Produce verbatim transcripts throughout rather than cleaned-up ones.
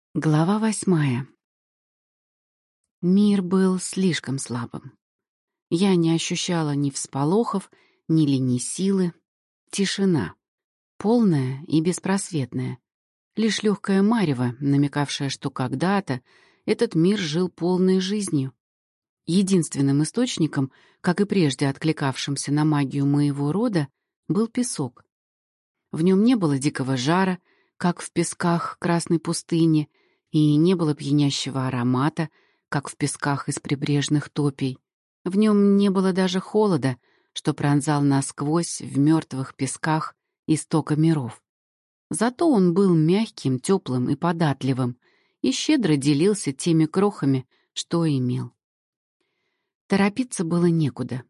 Глава восьмая. Мир был слишком слабым. Я не ощущала ни всполохов, ни линий силы. Тишина. Полная и беспросветная. Лишь легкое марево, намекавшее, что когда-то этот мир жил полной жизнью. Единственным источником, как и прежде откликавшимся на магию моего рода, был песок. В нем не было дикого жара, как в песках Красной пустыни, и не было пьянящего аромата, как в песках из прибрежных топий. В нем не было даже холода, что пронзал насквозь в мертвых песках истока миров. Зато он был мягким, теплым и податливым, и щедро делился теми крохами, что имел. Торопиться было некуда.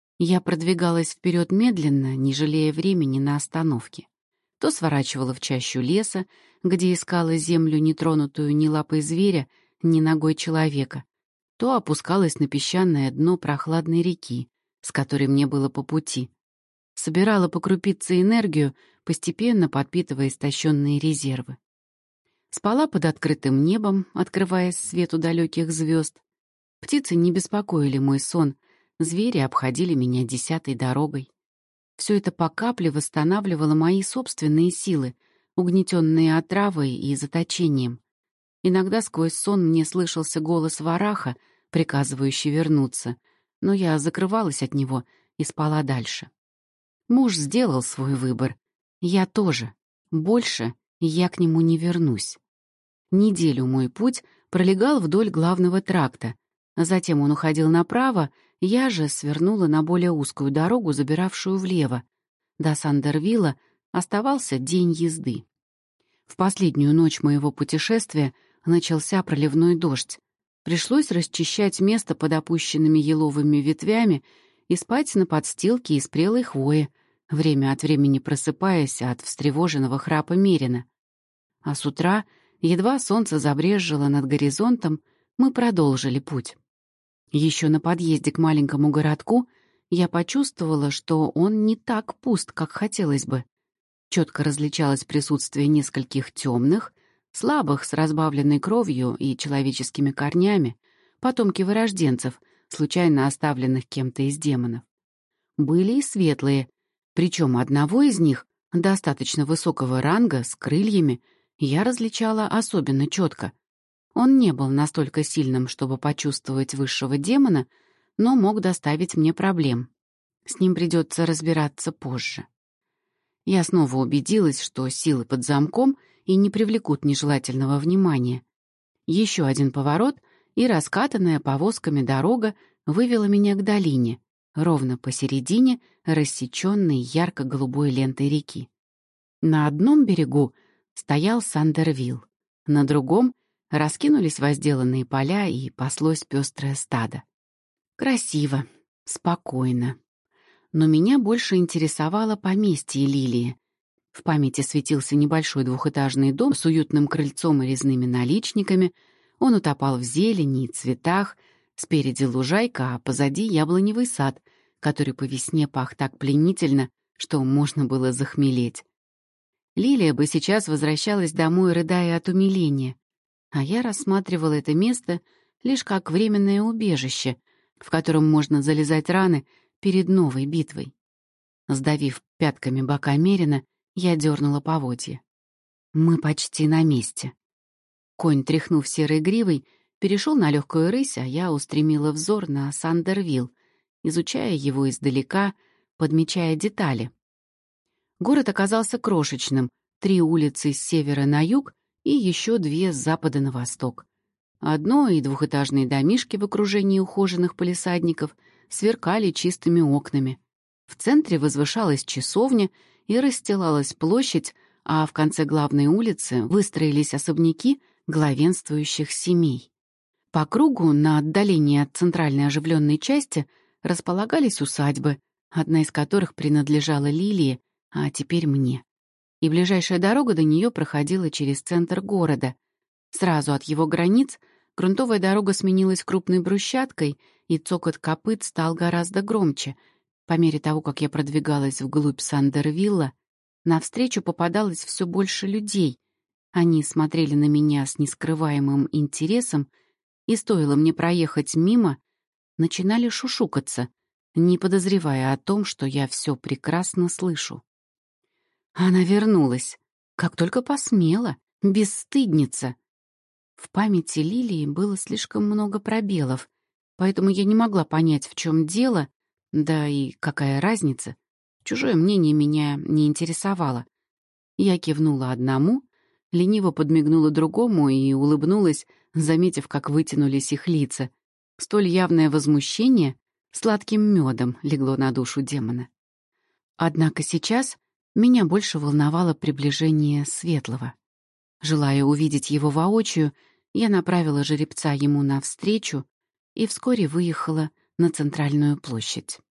Я продвигалась вперед медленно, не жалея времени на остановки. То сворачивала в чащу леса, где искала землю, нетронутую ни лапой зверя, ни ногой человека, то опускалась на песчаное дно прохладной реки, с которой мне было по пути. Собирала по крупице энергию, постепенно подпитывая истощенные резервы. Спала под открытым небом, открываясь свету далеких звезд. Птицы не беспокоили мой сон, звери обходили меня десятой дорогой. Все это по капле восстанавливало мои собственные силы, угнетенные отравой и заточением. Иногда сквозь сон мне слышался голос вараха, приказывающий вернуться, но я закрывалась от него и спала дальше. Муж сделал свой выбор. Я тоже. Больше я к нему не вернусь. Неделю мой путь пролегал вдоль главного тракта. Затем он уходил направо, я же свернула на более узкую дорогу, забиравшую влево. До Сандервилла оставался день езды. В последнюю ночь моего путешествия начался проливной дождь. Пришлось расчищать место под опущенными еловыми ветвями и спать на подстилке из прелой хвои, время от времени просыпаясь от встревоженного храпа Мерина. А с утра, едва солнце забрезжило над горизонтом, мы продолжили путь. Еще на подъезде к маленькому городку я почувствовала, что он не так пуст, как хотелось бы. Четко различалось присутствие нескольких темных, слабых, с разбавленной кровью и человеческими корнями, потомки вырожденцев, случайно оставленных кем-то из демонов. Были и светлые, причем одного из них, достаточно высокого ранга, с крыльями, я различала особенно четко. Он не был настолько сильным, чтобы почувствовать высшего демона, но мог доставить мне проблем. С ним придется разбираться позже. Я снова убедилась, что силы под замком и не привлекут нежелательного внимания. Еще один поворот, и раскатанная повозками дорога вывела меня к долине, ровно посередине рассеченной ярко-голубой лентой реки. На одном берегу стоял Сандервилл, на другом раскинулись возделанные поля и паслось пестрое стадо. Красиво, спокойно. Но меня больше интересовало поместье Лилии. В памяти светился небольшой двухэтажный дом с уютным крыльцом и резными наличниками. Он утопал в зелени и цветах. Спереди лужайка, а позади яблоневый сад, который по весне пах так пленительно, что можно было захмелеть. Лилия бы сейчас возвращалась домой, рыдая от умиления. А я рассматривала это место лишь как временное убежище, в котором можно залезать раны перед новой битвой. Сдавив пятками бока Мерина, я дернула поводья. Мы почти на месте. Конь, тряхнув серой гривой, перешел на легкую рысь, а я устремила взор на Сандервилл, изучая его издалека, подмечая детали. Город оказался крошечным, три улицы с севера на юг и еще две с запада на восток. Одно- и двухэтажные домишки в окружении ухоженных палисадников сверкали чистыми окнами. В центре возвышалась часовня и расстилалась площадь, а в конце главной улицы выстроились особняки главенствующих семей. По кругу, на отдалении от центральной оживленной части, располагались усадьбы, одна из которых принадлежала Лилии, а теперь мне. И ближайшая дорога до нее проходила через центр города. Сразу от его границ грунтовая дорога сменилась крупной брусчаткой, и цокот копыт стал гораздо громче. По мере того, как я продвигалась вглубь Сандервилла, навстречу попадалось все больше людей, Они смотрели на меня с нескрываемым интересом, и стоило мне проехать мимо, начинали шушукаться, не подозревая о том, что я все прекрасно слышу. Она вернулась. Как только посмела. Бесстыдница. В памяти Лилии было слишком много пробелов, поэтому я не могла понять, в чем дело, да и какая разница. Чужое мнение меня не интересовало. Я кивнула одному, лениво подмигнула другому и улыбнулась, заметив, как вытянулись их лица. Столь явное возмущение сладким медом легло на душу демона. Однако сейчас меня больше волновало приближение Светлого. Желая увидеть его воочию, я направила жеребца ему навстречу и вскоре выехала на центральную площадь.